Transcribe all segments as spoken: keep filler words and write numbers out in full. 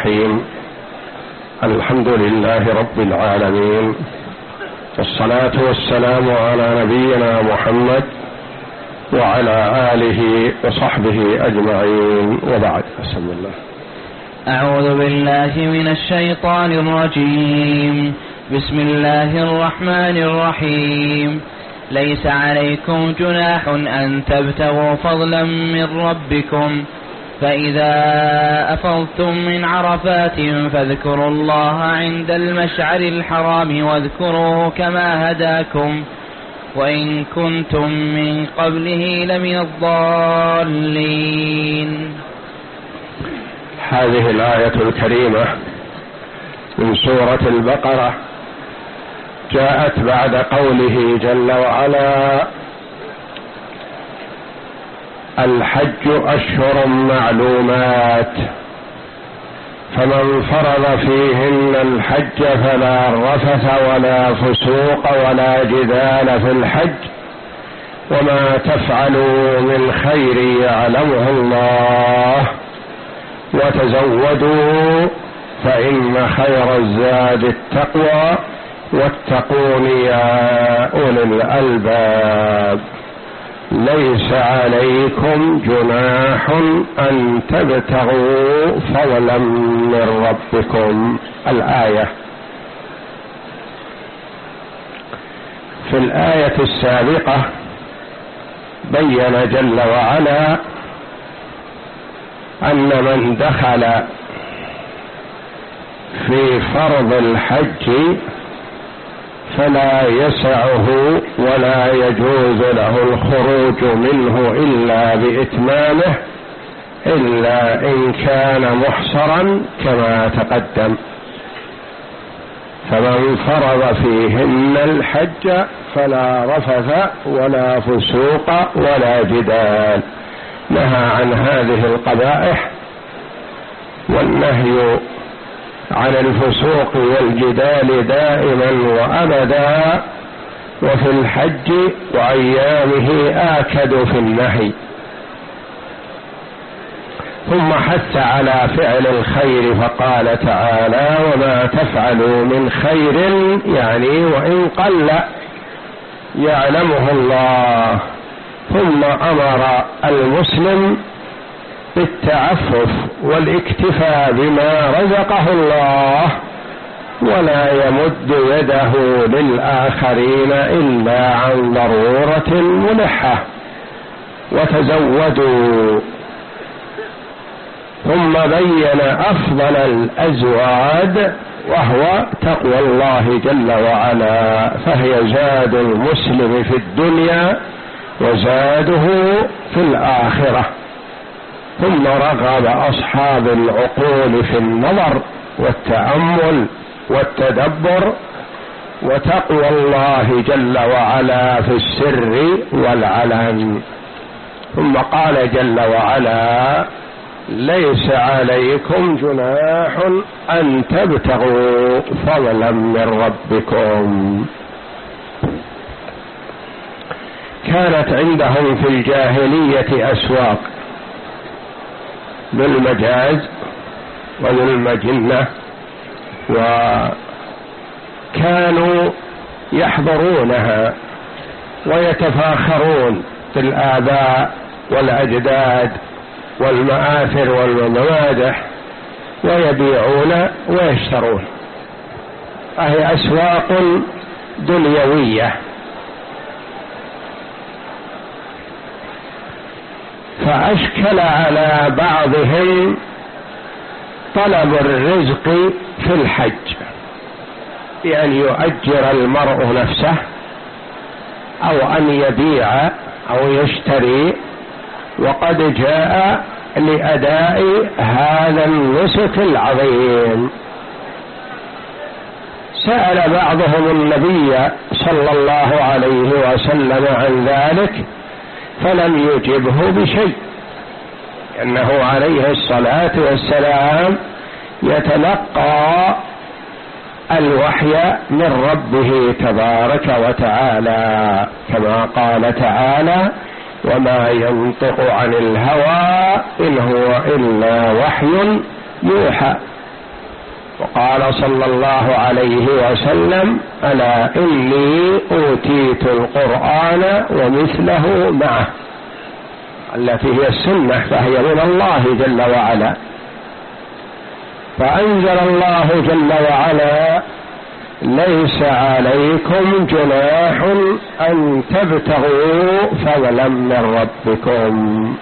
الرحيم. الحمد لله رب العالمين، والصلاة والسلام على نبينا محمد وعلى آله وصحبه أجمعين، وبعد. بسم الله. أعوذ بالله من الشيطان الرجيم. بسم الله الرحمن الرحيم. ليس عليكم جناح أن تبتغوا فضلا من ربكم، فإذا أفضتم من عرفات فاذكروا الله عند المشعر الحرام واذكروه كما هداكم وإن كنتم من قبله لمن الضالين. هذه الآية الكريمة من سورة البقرة جاءت بعد قوله جل وعلا: الحج أشهر معلومات، فمن فرض فيهن الحج فلا رفث ولا فسوق ولا جدال في الحج، وما تفعلوا من خير يعلمه الله، وتزودوا فإن خير الزاد التقوى واتقون يا أولي الألباب. ليس عليكم جناح أن تبتغوا فضلا من ربكم. الآية. في الآية السابقة بين جل وعلا أن من دخل في فرض الحج فلا يسعه ولا يجوز له الخروج منه إلا بإتمامه، إلا إن كان محصرا كما تقدم. فمن فرض فيهن الحج فلا رفث ولا فسوق ولا جدال، نهى عن هذه القبائح، والنهي عن الفسوق والجدال دائما وأبدا، وفي الحج وأيامه آكد في النهي. ثم حث على فعل الخير فقال تعالى: وما تفعلوا من خير، يعني وإن قل يعلمه الله. ثم أمر المسلم بالتعفف والاكتفاء بما رزقه الله، ولا يمد يده للآخرين إلا عن ضرورة ملحة. وتزودوا. ثم بين أفضل الأزواد وهو تقوى الله جل وعلا، فهي زاد المسلم في الدنيا وزاده في الآخرة. ثم رغب أصحاب العقول في النظر والتأمل والتدبر وتقوى الله جل وعلا في السر والعلن. ثم قال جل وعلا: ليس عليكم جناح أن تبتغوا فضلا من ربكم. كانت عندهم في الجاهلية أسواق بالمجاز وبالمجنة، وكانوا يحضرونها ويتفاخرون بالآباء والأجداد والمآثر والممادح، ويبيعون ويشترون. فهي أسواق دنيوية. فأشكل على بعضهم طلب الرزق في الحج، بأن يؤجر المرء نفسه أو أن يبيع أو يشتري، وقد جاء لأداء هذا النسك العظيم. سأل بعضهم النبي صلى الله عليه وسلم عن ذلك فلم يجبه بشيء، لأنه عليه الصلاة والسلام يتلقى الوحي من ربه تبارك وتعالى، كما قال تعالى: وما ينطق عن الهوى إن هو إلا وحي يوحى. وقال صلى الله عليه وسلم: ألا إني أوتيت القرآن ومثله معه، التي هي السنة، فهي من الله جل وعلا. فأنزل الله جل وعلا: ليس عليكم جناح أن تبتغوا فضلا من ربكم،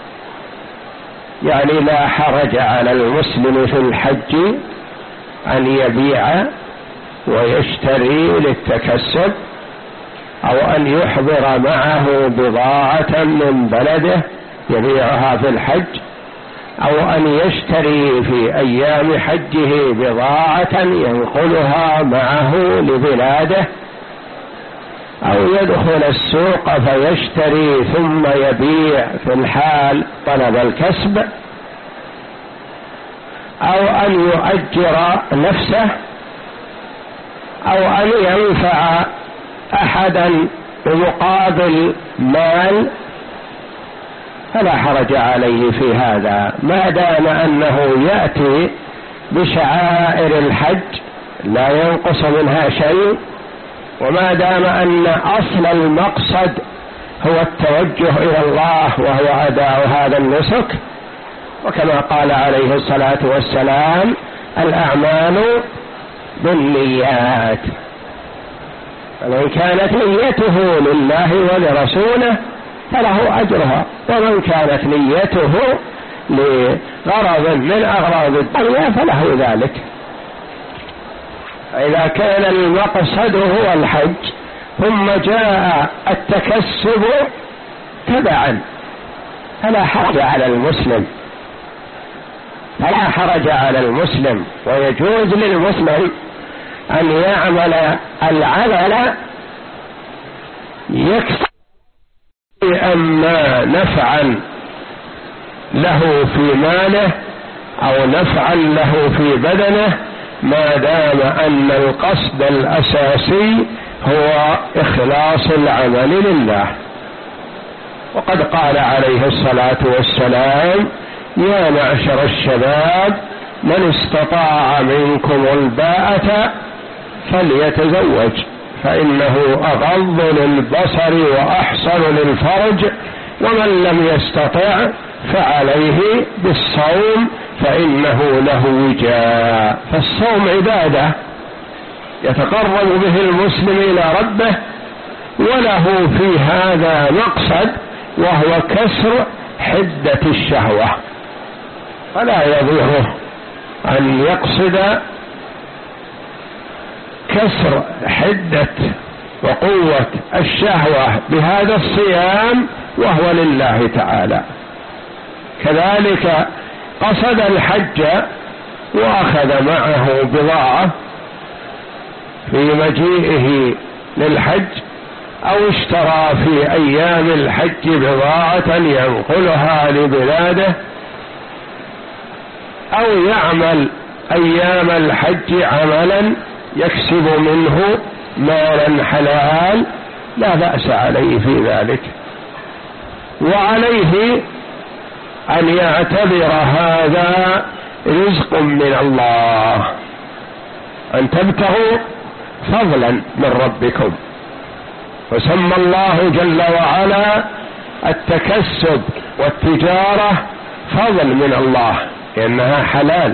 يعني لا حرج على المسلم في الحج أن يبيع ويشتري للتكسب، أو أن يحضر معه بضاعة من بلده يبيعها في الحج، أو أن يشتري في أيام حجه بضاعة ينقلها معه لبلاده، أو يدخل السوق فيشتري ثم يبيع في الحال طلب الكسب، أو أن يؤجر نفسه، أو أن ينفع أحدا بمقابل مال، فلا حرج عليه في هذا، ما دام أنه يأتي بشعائر الحج لا ينقص منها شيء، وما دام أن أصل المقصد هو التوجه إلى الله وهو أداء هذا النسك. وكما قال عليه الصلاة والسلام: الأعمال بالنيات، فمن كانت نيته لله ولرسوله فله أجرها، ومن كانت نيته لغرض من أغراض الدنيا فله ذلك. إذا كان المقصد هو الحج ثم جاء التكسب تبعا فلا حرج على المسلم، فلا حرج على المسلم، ويجوز للمسلم أن يعمل العمل يكسب أما نفعا له في ماله أو نفعا له في بدنه، ما دام أن القصد الأساسي هو إخلاص العمل لله. وقد قال عليه الصلاة والسلام: يا معشر الشباب من استطاع منكم الباءة فليتزوج، فإنه أغض للبصر وأحصن للفرج، ومن لم يستطع فعليه بالصوم فإنه له وجاء. فالصوم عبادة يتقرب به المسلم إلى ربه، وله في هذا مقصد وهو كسر حدة الشهوة، فلا يضره أن يقصد كسر حدة وقوة الشهوة بهذا الصيام وهو لله تعالى. كذلك قصد الحج وأخذ معه بضاعة في مجيئه للحج، أو اشترى في أيام الحج بضاعة ينقلها لبلاده، أو يعمل أيام الحج عملا يكسب منه مالا حلال، لا بأس عليه في ذلك. وعليه أن يعتبر هذا رزق من الله، أن تبتغوا فضلا من ربكم. وسمى الله جل وعلا التكسب والتجارة فضل من الله لأنها حلال،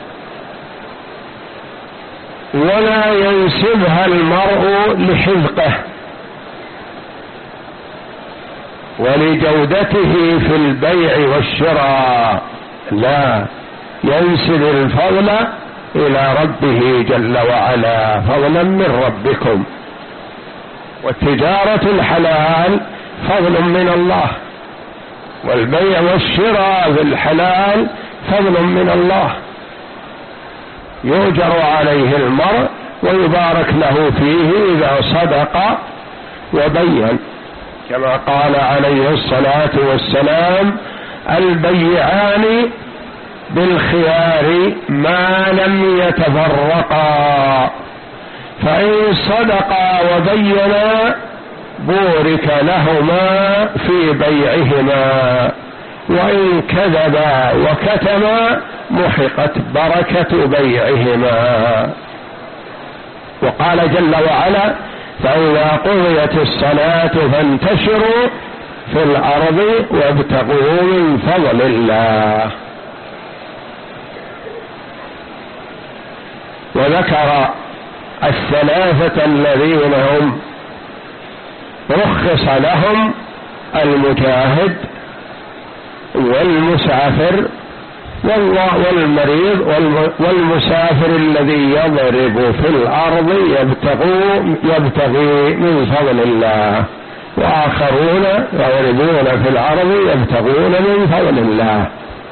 ولا ينسبها المرء لحذقه ولجودته في البيع والشراء، لا، ينسب الفضل إلى ربه جل وعلا، فضلا من ربكم. والتجارة الحلال فضل من الله، والبيع والشراء بالحلال فضل من الله، يؤجر عليه المرء ويبارك له فيه إذا صدق وبين، كما قال عليه الصلاة والسلام: البيعان بالخيار ما لم يتفرقا، فإن صدقا وبينا بورك لهما في بيعهما، وإن كذبا وكتما محقت بركة بيعهما. وقال جل وعلا: فإذا قضيت الصلاة فانتشروا في الأرض وابتغوا من فضل الله. وذكر الثلاثة الذين هم رخص لهم: المجاهد والمسافر والمريض والمسافر الذي يضرب في الأرض يبتغي من فضل الله، وآخرون يضربون في الأرض يبتغون من فضل الله.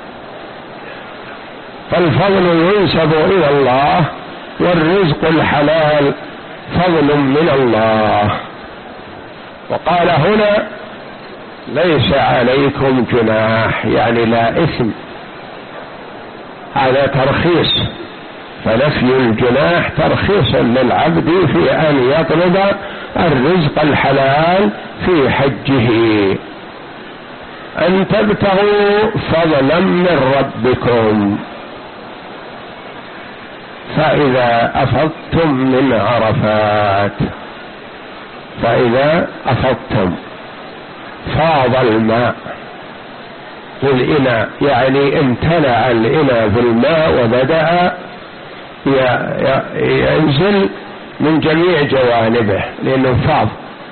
فالفضل ينسب إلى الله، والرزق الحلال فضل من الله. وقال هنا: ليس عليكم جناح، يعني لا إثم، هذا ترخيص. فنفي الجناح ترخيص للعبد في أن يطلب الرزق الحلال في حجه، أن تبتغوا فضلا من ربكم. فإذا أفضتم من عرفات، فإذا أفضتم فاض الماء الإناء، يعني امتلأ الإناء بالماء وبدأ ينزل من جميع جوانبه لأنه فاض.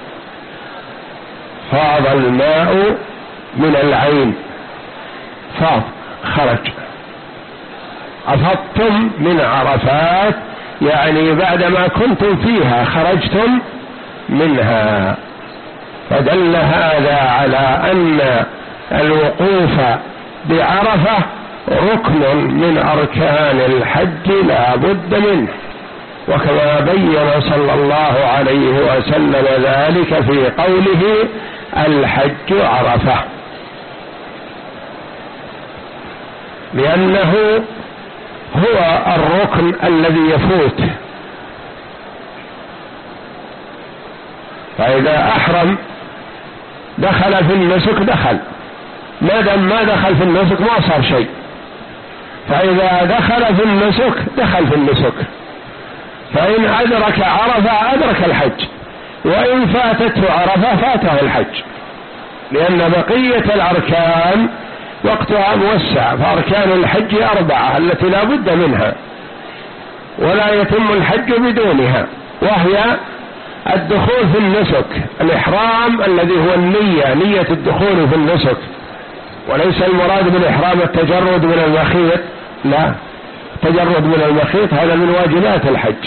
فاض الماء من العين، فاض خرج. أفضتم من عرفات يعني بعدما كنتم فيها خرجتم منها. فدل هذا على أن الوقوف بعرفة ركن من أركان الحج لا بد منه، وكما بين صلى الله عليه وسلم ذلك في قوله: الحج عرفة، لأنه هو الركن الذي يفوت. فإذا أحرم دخل في النسك دخل، ما دام ما دخل في النسك ما صار شيء. فإذا دخل في النسك دخل في النسك، فإن أدرك عرفة أدرك الحج، وإن فاتته عرفة فاته الحج، لأن بقية الأركان وقتها موسع. فأركان الحج أربعة التي لا بد منها ولا يتم الحج بدونها، وهي الدخول في النسك، الإحرام الذي هو النية، نية الدخول في النسك، وليس المراد بالإحرام التجرد من المخيط، لا، التجرد من المخيط هذا من واجبات الحج.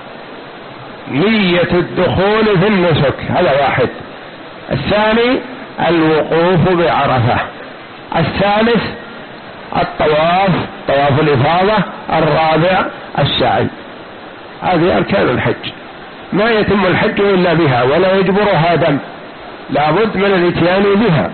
نية الدخول في النسك هذا واحد. الثاني الوقوف بعرفة. الثالث الطواف، طواف الإفاضة. الرابع السعي. هذه أركان الحج، ما يتم الحج إلا بها ولا يجبرها دم، لا بد من الاتيان بها.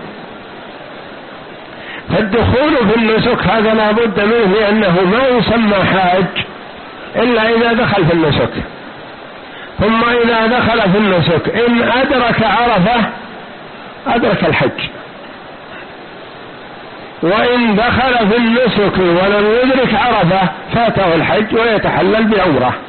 فالدخول في النسك هذا لا بد منه، لأنه ما يسمى حاج إلا إذا دخل في النسك. ثم إذا دخل في النسك إن أدرك عرفة أدرك الحج، وإن دخل في النسك ولم يدرك عرفة فاته الحج ويتحلل بعمرة.